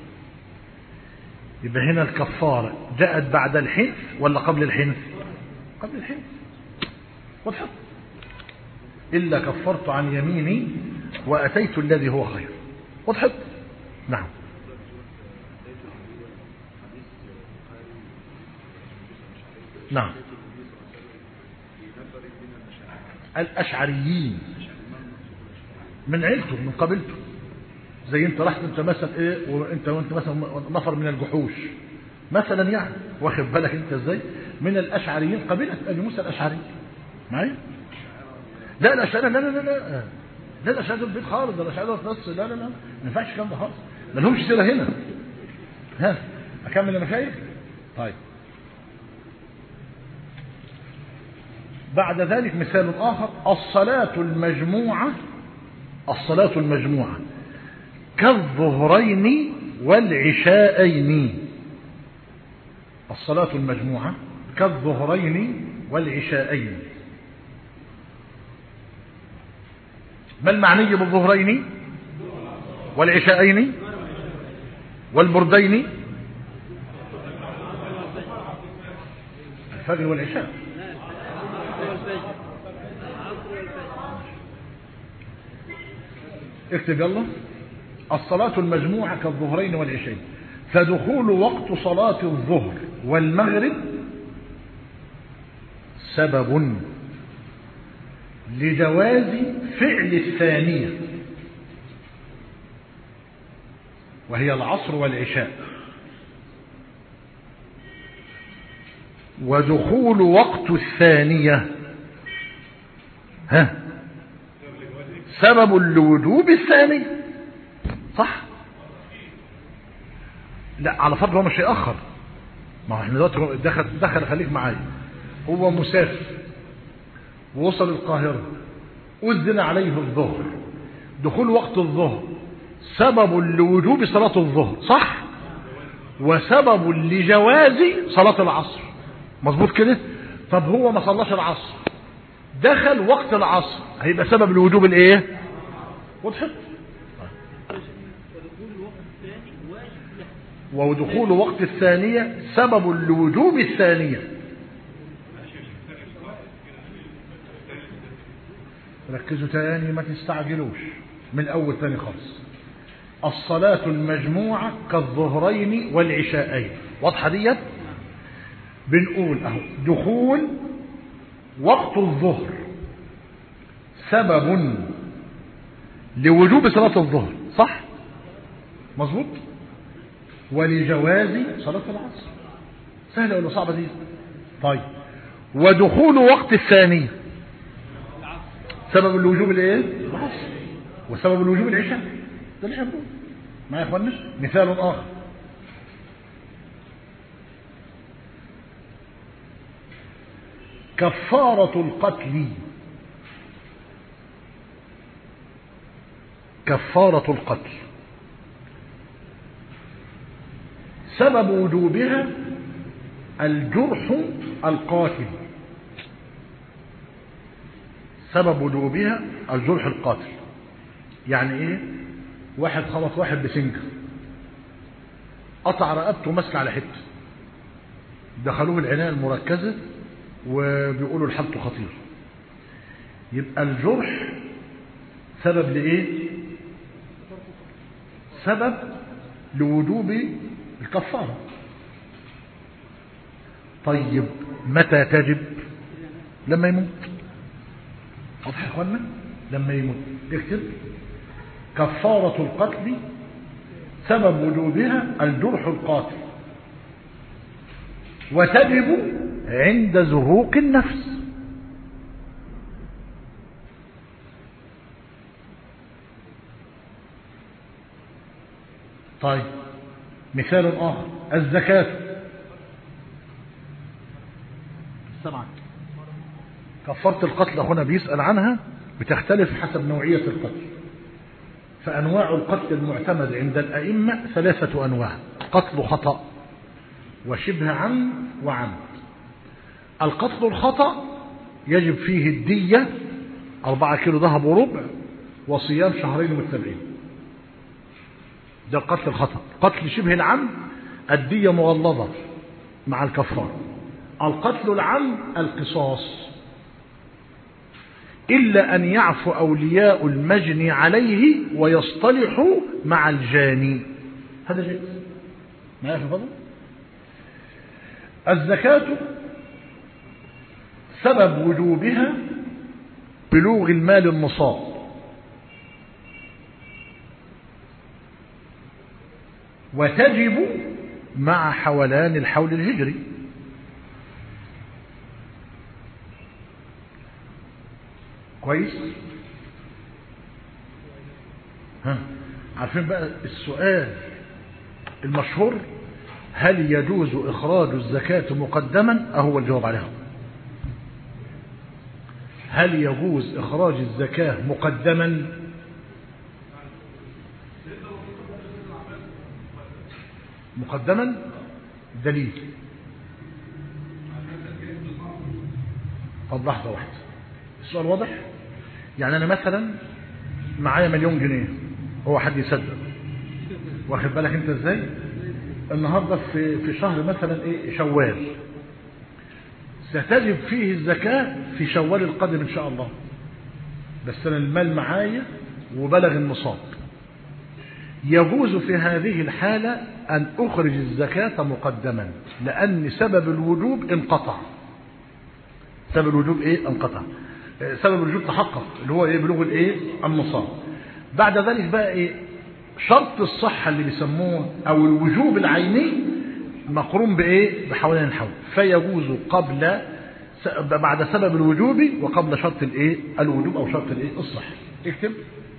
يبقى هنا الكفارة جاءت بعد الحنث ولا قبل الحنث؟ قبل الحنث. وضحت؟ إلا كفرت عن يميني وأتيت الذي هو خير. وضحت؟ نعم. نعم. الأشعريين من عيلته من قبيلته، زي انت رحت انت مثلا ايه وانت وانت مثلا نفر من الجحوش مثلا، يعني واخد بالك انت ازاي؟ من الأشعريين، قبيلة ابي موسى الأشعري معايا؟ لا الأشعري لا لا لا لا لا الأشعري دول بيت خالص، ده الأشعري دول نص، لا لا لا ما ينفعش الكلام ده خالص، ما لهمش سيرة هنا. ها أكمل أنا شايف؟ طيب بعد ذلك مثال آخر، الصلاة المجموعة، الصلاة المجموعة كالظهرين والعشاءين. الصلاة المجموعة كالظهرين والعشاءين. ما المعني بالظهرين والعشاءين والبردين؟ الفجر والعشاء. اكتب يلا. الصلاة المجموعة كالظهرين والعشاءين، فدخول وقت صلاة الظهر والمغرب سبب لجواز فعل الثانية وهي العصر والعشاء، ودخول وقت الثانية ها سبب لوجوب الثاني. صح؟ لا على فرض هو مش هيأخر، ما هو احنا دلوقتي دخل دخل خليك معايا، هو مسافر ووصل القاهرة أذن عليه الظهر، دخول وقت الظهر سبب لوجوب صلاة الظهر، صح؟ وسبب لجواز صلاة العصر، مظبوط كده؟ طب هو ما صلاش العصر، دخل وقت العصر، هيبقى سبب لوجوب الايه؟ وضحت؟ ودخول وقت الثانية سبب لوجوب الثانية. ركزوا تاني ما تستعجلوش، من اول تاني خالص. الصلاة المجموعة كالظهرين والعشاءين، واضحة ديت؟ بنقول اهو دخول وقت الظهر سبب لوجوب صلاة الظهر، صح؟ مظبوط. ولجواز صلاة العصر. سهلة ولا صعبة دي؟ طيب. ودخول وقت الثانية سبب الوجوب الايه؟ العصر. وسبب الوجوب العشاء. ده اللي هنقول معايا يا اخوانا. مثال اخر: كفارة القتل. كفارة القتل سبب وجوبها الجرح القاتل. سبب وجوبها الجرح القاتل. يعني ايه؟ واحد خبط واحد بسنجة، قطع رقبته ومسك على حته، دخلوه العناية المركزة وبيقولوا حالته خطير. يبقى الجرح سبب لايه؟ سبب لوجوب الكفارة. طيب متى تجب؟ لما يموت. واضح يا اخوانا؟ لما يموت. اكتب: كفارة القتل سبب وجوبها الجرح القاتل، وتجب عند زهوق النفس. طيب مثال آخر: الزكاة. سمعت. كفارة القتل أخونا بيسأل عنها، بتختلف حسب نوعية القتل. فأنواع القتل المعتمد عند الأئمة ثلاثة أنواع: قتل خطأ وشبه عمد وعمد. القتل الخطأ يجب فيه الدية أربعة كيلو ذهب وربع وصيام شهرين متتابعين. ده القتل الخطأ. قتل شبه العمد الدية مغلظة مع الكفارة. القتل العمد القصاص، إلا أن يعفو أولياء المجني عليه ويصطلحوا مع الجاني. هذا جائز. ما يعرف فضل. الزكاة سبب وجوبها بلوغ المال النصاب، وتجب مع حولان الحول الهجري. كويس. ها عارفين بقى السؤال المشهور: هل يجوز إخراج الزكاة مقدما؟ أهو الجواب عليها. هل يجوز إخراج الزكاة مقدما؟ مقدما دليل. طب لحظة واحدة، السؤال واضح؟ يعني أنا مثلا معايا مليون جنيه، هو حد يصدق؟ واخد بالك أنت إزاي؟ النهاردة في في شهر مثلا إيه شوال، ستجب فيه الزكاة في شوال القادم إن شاء الله، بس أنا المال معايا وبلغ النصاب. يجوز في هذه الحالة أن أخرج الزكاة مقدما، لأن سبب الوجوب انقطع. سبب الوجوب إيه؟ انقطع. سبب الوجوب تحقق، اللي هو إيه؟ بلوغ الإيه؟ النصاب. بعد ذلك بقى إيه؟ شرط الصحة اللي بيسموه أو الوجوب العيني مقرون بإيه؟ بحولين الحول، فيجوز قبل بعد سبب الوجوب وقبل شرط الإيه؟ الوجوب أو شرط الإيه؟ الصحة. اكتب: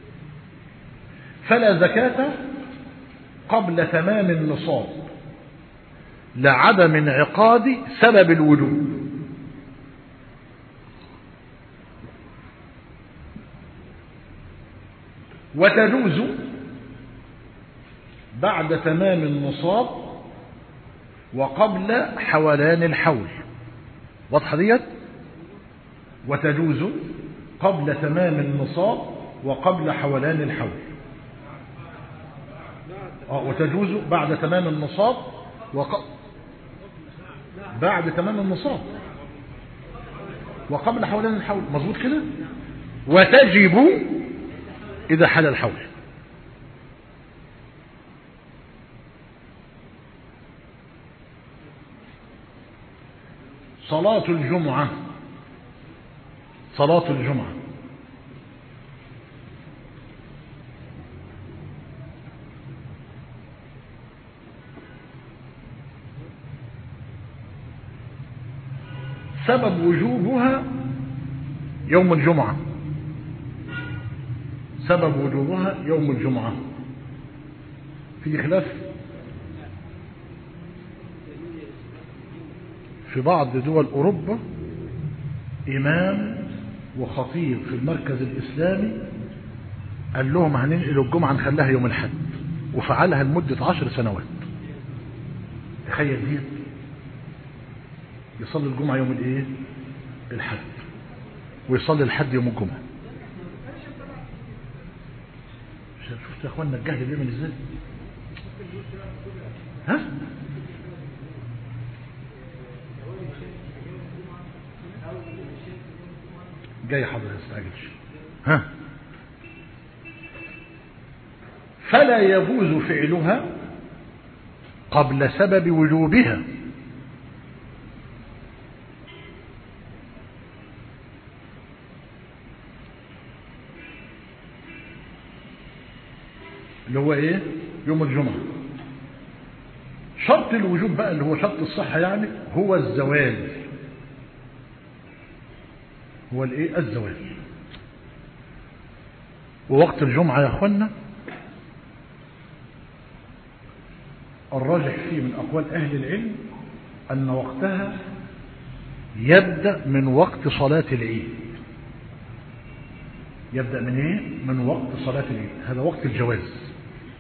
فلا زكاة قبل تمام النصاب لعدم انعقاد سبب الوجوب. وتجوز بعد تمام النصاب وقبل حولان الحول. واضحة ديت؟ وتجوز قبل تمام النصاب وقبل حولان الحول. اه وتجوز بعد تمام النصاب وق... بعد تمام النصاب وقبل حولان الحول. مظبوط كده؟ وتجب إذا حل الحول. صلاة الجمعة. صلاة الجمعة سبب وجوبها يوم الجمعة، سبب وجوبها يوم الجمعة. في خلاف في بعض دول أوروبا، إمام وخطيب في المركز الإسلامي قال لهم هننقل الجمعة نخليها يوم الحد، وفعلها لمدة عشر سنوات. تخيل دي، يصلي الجمعة يوم الايه؟ الحد، ويصلي الحد يوم الجمعة. شفت يا اخوانا الجهل بيعمل ازاي؟ ها؟ جاي حضرتك ما تستعجلش. ها؟ فلا يجوز فعلها قبل سبب وجوبها، اللي هو ايه؟ يوم الجمعة. شرط الوجوب بقى اللي هو شرط الصحة يعني هو الزوال، هو الايه؟ الزوال. ووقت الجمعة يا اخوانا الراجح فيه من اقوال اهل العلم ان وقتها يبدأ من وقت صلاة العيد. يبدأ من ايه؟ من وقت صلاة العيد، هذا وقت الجواز.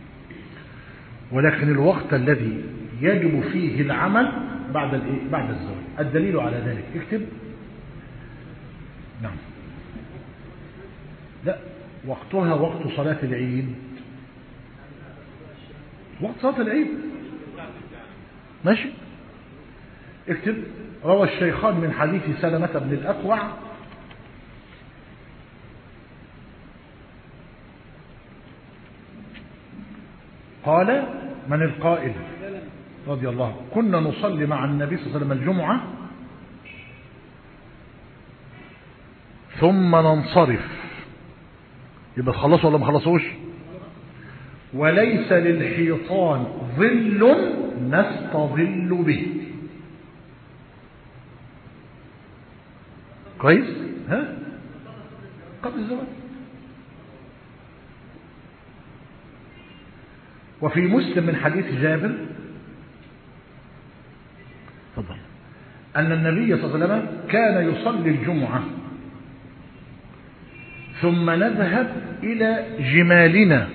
ولكن الوقت الذي يجب فيه العمل بعد الايه؟ بعد الزواج. الدليل على ذلك اكتب. نعم. لا، وقتها وقت صلاة العيد، وقت صلاة العيد. ماشي، اكتب. روى الشيخان من حديث سلمة بن الأكوع قال: من القائل رضي الله عنه: كنا نصلي مع النبي صلى الله عليه وسلم الجمعة ثم ننصرف. يبقى تخلصوا ولا ما خلصوش؟ وليس للحيطان ظل نستظل به. كويس؟ ها؟ قبل الزواج. وفي مسلم من حديث جابر تفضل أن النبي صلى الله عليه وسلم كان يصلي الجمعة ثم نذهب إلى جمالنا.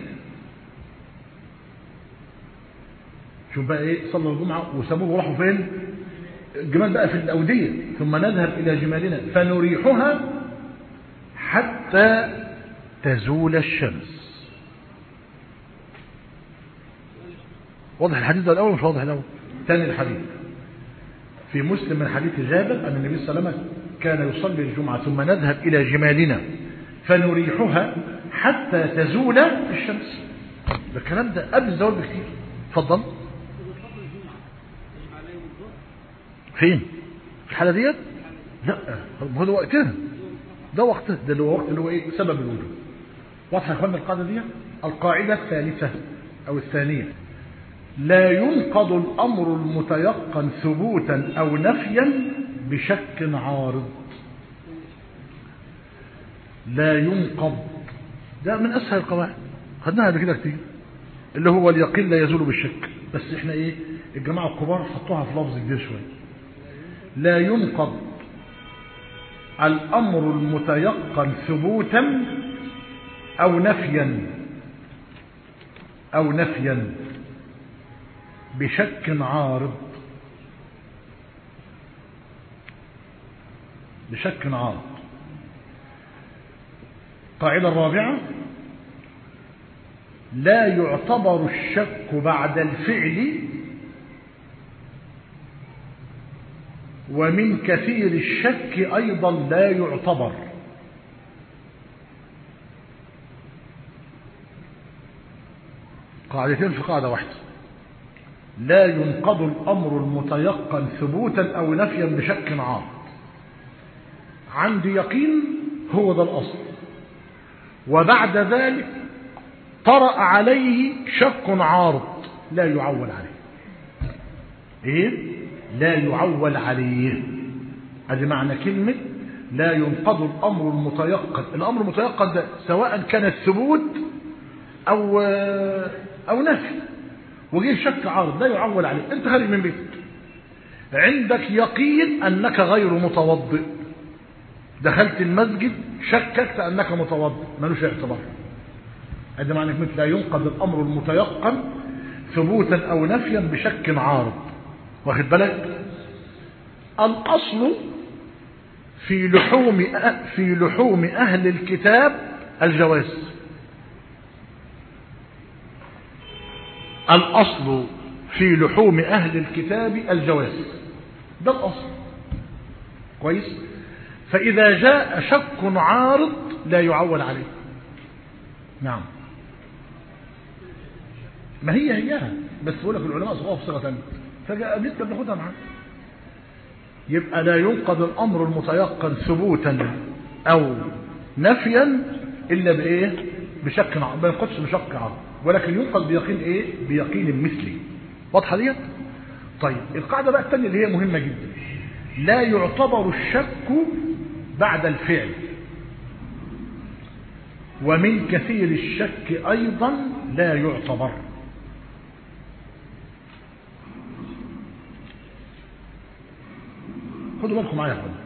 شوف بقى ايه، صلوا الجمعة وسابوه وراحوا فين؟ الجمال بقى في الأودية. ثم نذهب إلى جمالنا فنريحها حتى تزول الشمس. واضح الحديث ده الأول مش واضح الأول؟ ثاني الحديث في مسلم من حديث جابر أن النبي صلى الله عليه وسلم كان يصلي الجمعة ثم نذهب إلى جمالنا فنريحها حتى تزول الشمس. ده الكلام ده قبل الزوال بكثير. اتفضل. فين؟ في الحالة ديت؟ لا، هو ده وقتها، ده وقتها، ده اللي هو وقت اللي هو ايه؟ سبب الوجود. واضحة يا اخوانا القاعدة دي؟ القاعدة الثالثة أو الثانية: لا ينقض الأمر المتيقن ثبوتا أو نفيا بشك عارض. لا ينقض، ده من أسهل القواعد، خدناها قبل كده كتير، اللي هو اليقين لا يزول بالشك. بس احنا ايه؟ الجماعة الكبار حطوها في لفظ كبير شوية. لا ينقض الأمر المتيقن ثبوتا أو نفيا أو نفيا بشك عارض. بشك عارض. القاعدة الرابعة: لا يعتبر الشك بعد الفعل، ومن كثير الشك أيضا لا يعتبر. قاعدتين في قاعدة واحدة: لا ينقض الأمر المتيقن ثبوتا أو نفيا بشك عارض. عندي يقين هو ده الأصل، وبعد ذلك طرأ عليه شك عارض لا يعول عليه. ايه؟ لا يعول عليه. هذه معنى كلمة لا ينقض الأمر المتيقن. الأمر المتيقن ده سواء كان الثبوت أو أو نفي، وجيه شك عارض لا يعول عليه. أنت خارج من بيتك عندك يقين أنك غير متوضئ، دخلت المسجد شككت أنك متوضئ، ملوش اعتبار. هذا معنى كلمة لا ينقض الأمر المتيقن ثبوتا أو نفيا بشك عارض. واخد بالك؟ الأصل في لحوم في لحوم أهل الكتاب الجواز. الأصل في لحوم أهل الكتاب الجواز، ده الأصل. كويس؟ فإذا جاء شك عارض لا يعول عليه. نعم، ما هي هيها، بس بقول لك العلماء صغار في صيغة ثانية، فجاء قبلتنا بناخدها معانا. يبقى لا ينقض الأمر المتيقن ثبوتا أو نفيا إلا بإيه؟ بشك عارض. ما ينقضش بشك عارض، ولكن ينقض بيقين إيه؟ بيقين مثلي. واضحة ديت؟ طيب القاعدة بقى الثانية اللي هي مهمة جدا، لا يعتبر الشك بعد الفعل، ومن كثير الشك أيضا لا يعتبر. خدوا بالكم معايا يا اخوان،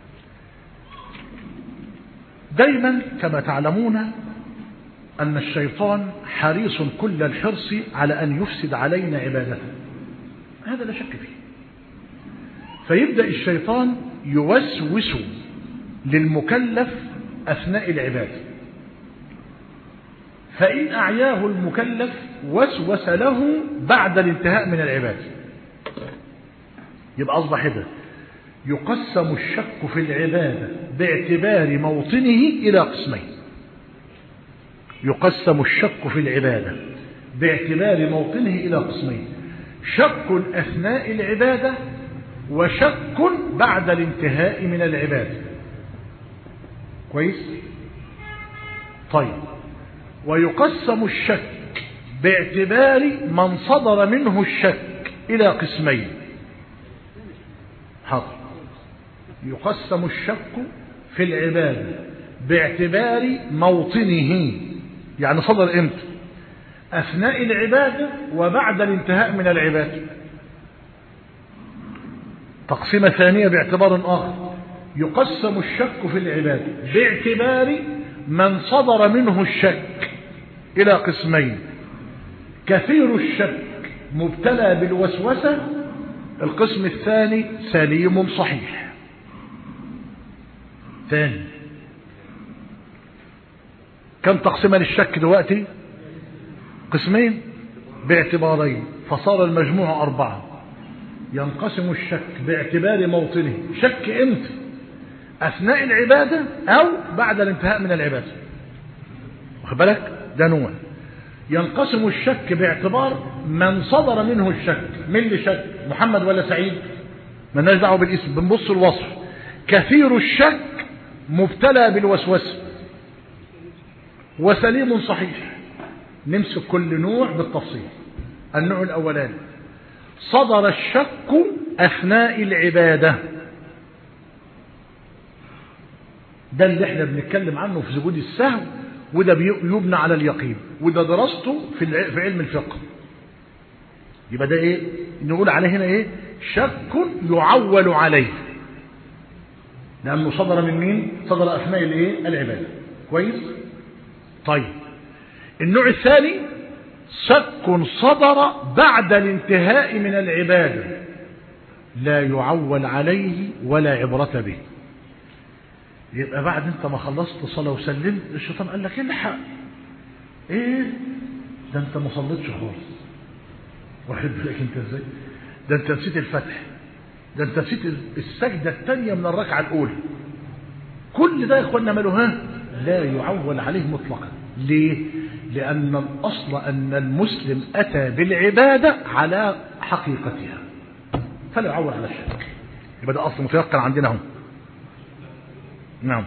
دايما كما تعلمون أن الشيطان حريص كل الحرص على أن يفسد علينا عبادته، هذا لا شك فيه. فيبدأ الشيطان يوسوس للمكلف أثناء العبادة، فإن أعياه المكلف وسوس له بعد الانتهاء من العبادة. يبقى أصبح هذا يقسم الشك في العبادة باعتبار موطنه إلى قسمين. يقسم الشك في العبادة باعتبار موطنه إلى قسمين: شك أثناء العبادة، وشك بعد الانتهاء من العبادة. كويس؟ طيب، ويقسم الشك باعتبار من صدر منه الشك إلى قسمين. حاضر. يقسم الشك في العبادة باعتبار موطنه، يعني صدر امتى؟ أثناء العبادة وبعد الانتهاء من العبادة. تقسيمة ثانية باعتبار آخر: يقسم الشك في العبادة باعتبار من صدر منه الشك إلى قسمين: كثير الشك مبتلى بالوسوسة، القسم الثاني سليم صحيح. ثاني، كم تقسيمة للشك دلوقتي؟ قسمين باعتبارين، فصار المجموع أربعة. ينقسم الشك باعتبار موطنه: شك امتى؟ أثناء العبادة أو بعد الانتهاء من العبادة. واخد بالك؟ ده نوع. ينقسم الشك باعتبار من صدر منه الشك. من اللي شك؟ محمد ولا سعيد؟ مالناش دعوه بالاسم، بنبص الوصف. كثير الشك مبتلى بالوسوسه وسليم صحيح. نمسك كل نوع بالتفصيل. النوع الأولاني: صدر الشك أثناء العبادة، ده اللي احنا بنتكلم عنه في سجود السهو، وده يبنى على اليقين، وده درسته في علم الفقه. يبقى ده ايه؟ نقول عليه هنا ايه؟ شك يعول عليه، لأنه صدر من مين؟ صدر أثناء الايه؟ العبادة. كويس؟ طيب، النوع الثاني: شك صدر بعد الانتهاء من العبادة، لا يعول عليه ولا عبرة به. يبقى بعد انت ما خلصت صلاة وسلمت، الشيطان قال لك الحق، ايه ده انت ما صليتش خالص. واخد بالك انت ازاي؟ ده انت نسيت الفتح، ده انت نسيت السجدة الثانية من الركعة الأولى. كل ده يا اخوانا ماله؟ ها؟ لا يعول عليه مطلقا. ليه؟ لأن الأصل أن المسلم أتى بالعبادة على حقيقتها، فلا يعول على الشك. يبقى ده أصل متيقن عندنا هم. نعم،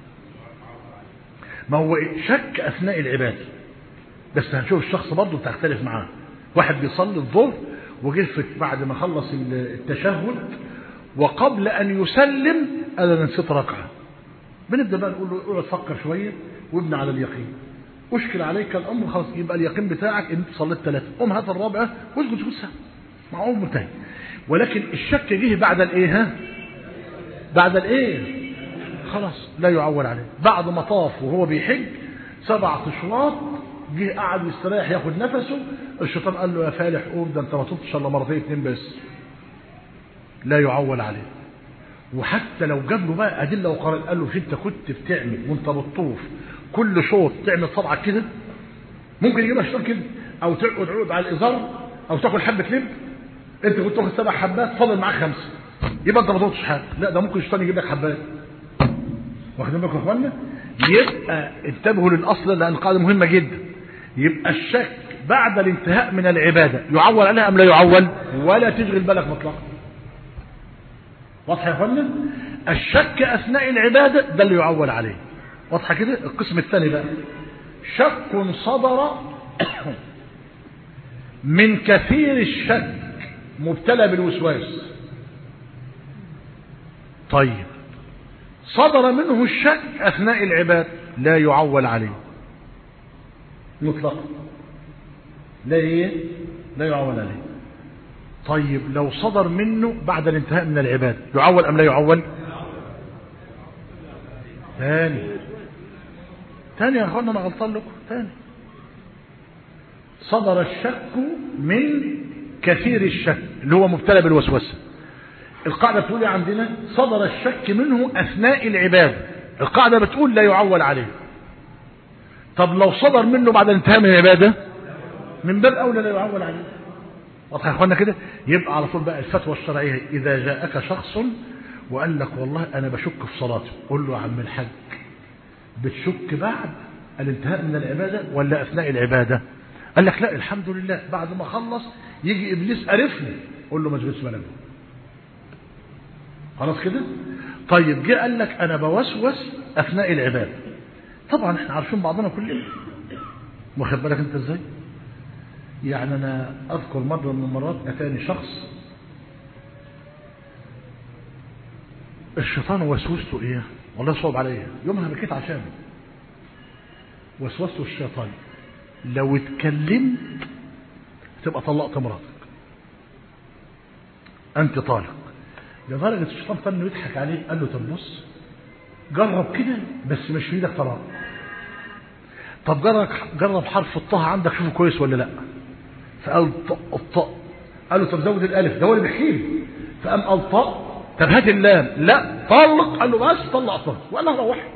ما هو شك أثناء العبادة، بس هنشوف الشخص برضه تختلف معاه. واحد بيصلي الظهر وجه بعد ما خلص التشهد وقبل أن يسلم أنا نسيت ركعة، بنبدأ بقى نقول له اقعد فكر شوية وابني على اليقين، أشكل عليك الأمر خلاص، يبقى اليقين بتاعك إن أنت صليت ثلاثة، قوم هات الرابعة واسجد سجود سهو، معقول منتهي. ولكن الشك جه بعد الإيه؟ ها؟ بعد الإيه؟ خلاص لا يعول عليه. بعد ما طاف وهو بيحج سبع أشواط جه قعد يستريح ياخد نفسه، الشيطان قال له يا فالح قوم، ده انت ما طفتش الا مرتين اتنين بس، لا يعول عليه. وحتى لو جاب له بقى ادله وقرن قال له انت كنت بتعمل وانت بتطوف كل شوط تعمل صبعك كده، ممكن يجيبها الشيطان كده، او تقعد عود على الازار، او تاكل حبه لب، انت كنت تاخد سبع حبات فاضل معاك خمسه، يبقى انت ما طفتش حاجه. لا ده ممكن الشيطان يجيب لك حبات. واخدين بالكم يا اخوانا؟ يبقى انتبهوا للاصل لان القاعده مهمه جدا. يبقى الشك بعد الانتهاء من العباده يعول عليها ام لا يعول؟ ولا تشغل بالك مطلقا. واضحه يا اخوانا؟ الشك اثناء العباده ده اللي يعول عليه. واضحه كده؟ القسم الثاني بقى شك صدر من كثير الشك مبتلى بالوسواس. طيب صدر منه الشك اثناء العباده لا يعول عليه مطلقا، لا ايه؟ لا يعول عليه. طيب لو صدر منه بعد الانتهاء من العباده يعول ام لا يعول؟ ثاني ثاني يا اخوانا انا غلطان لكم. ثاني صدر الشك من كثير الشك اللي هو مبتلى بالوسوسه. القاعده بتقول عندنا صدر الشك منه اثناء العباده، القاعده بتقول لا يعول عليه. طب لو صدر منه بعد الانتهاء من العباده من باب اولى لا يعول عليه. واضح يا اخوانا كده؟ يبقى على طول بقى الفتوى الشرعيه اذا جاءك شخص وقال لك والله انا بشك في صلاتي، قول له يا عم الحاج بتشك بعد الانتهاء من العباده ولا اثناء العباده؟ قال لك لا الحمد لله بعد ما خلص يجي ابليس قرفني، قول له ما تشغلش بالك. خلاص كده؟ طيب جه قال لك انا بوسوس اثناء العباده، طبعا احنا عارفين بعضنا كلنا، واخد بالك انت ازاي؟ يعني انا اذكر مره من المرات اتاني شخص الشيطان وسوسته ايه؟ والله صعب عليا يومها بكيت عشانه. وسوسته الشيطان لو اتكلمت تبقى طلقت مراتك، انت طالق. لدرجه الشيطان كان انه يضحك عليه، قال له طب بص جرب كده بس مش في ايدك طلاق. طب جرب جرب حرف الطه عندك شوفه كويس ولا لا. فقال طق الطاء، قال له طب زود الالف، ده هو اللي بيحكي لي. فقام قال طاء، طب هات اللام، لا طلق، قال له بس طلق طلق، وقال له روح.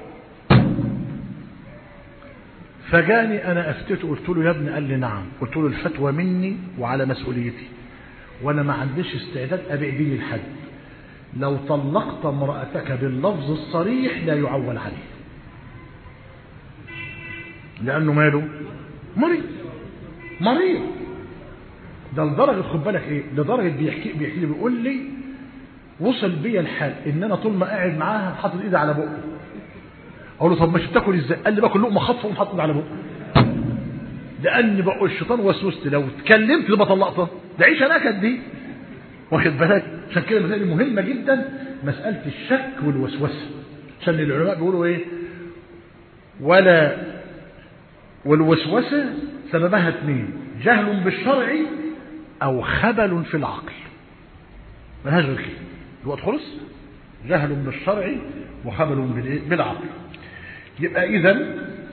فجاني انا افتته قلت له يا ابني، قال لي نعم. قلت له الفتوى مني وعلى مسؤوليتي، وانا ما عنديش استعداد ابيع ديني لحد. لو طلقت امرأتك باللفظ الصريح لا يعول عليه، لانه ماله مريض مريض ده لدرجه خد بالك ايه، لدرجه بيحكي بيحكي لي بيقول لي وصل بيا الحال ان انا طول ما قاعد معاها حاطط ايدي على بقه. اقول له طب مش بتاكل ازاي؟ قال لي باكل لقمه خطفه وحاطط ايدي على بقه، لان بقى الشيطان وسوست لو اتكلمت تبقى طلقتها، ده عيشه نكد دي، واخد بالك؟ عشان كده المساله دي مهمه جدا، مساله الشك والوسوسه، عشان العلماء بيقولوا ايه؟ ولا والوسوسه سببها اثنين، جهل بالشرع او خبل في العقل، ملهاش غير كده. الوقت خلص، جهل بالشرع وخبل بالعقل. يبقى اذا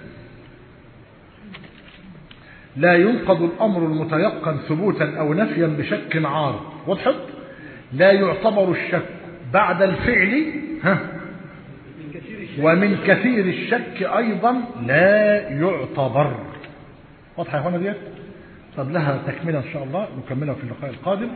لا ينقض الامر المتيقن ثبوتا او نفيا بشك عارض. وضحت؟ لا يعتبر الشك بعد الفعل ها ومن كثير الشك ايضا لا يعتبر. واضحه يا اخوانا ديت؟ طب لها تكمله ان شاء الله نكملها في اللقاء القادم.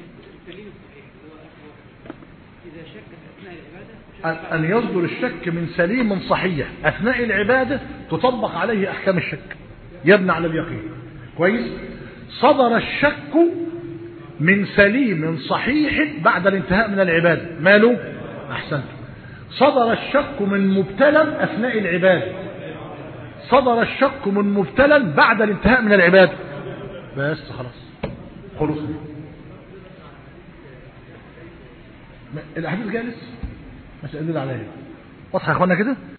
أن يصدر الشك من سليم صحيح أثناء العبادة تطبق عليه أحكام الشك، يبنى على اليقين. كويس؟ صدر الشك من سليم صحيح بعد الانتهاء من العبادة، ماله؟ أحسنت. صدر الشك من مبتلى أثناء العبادة، صدر الشك من مبتلى بعد الانتهاء من العبادة، بس خلاص خلص. الأحاديث جالس مش قليل عليها. واضح يا اخوانا كده؟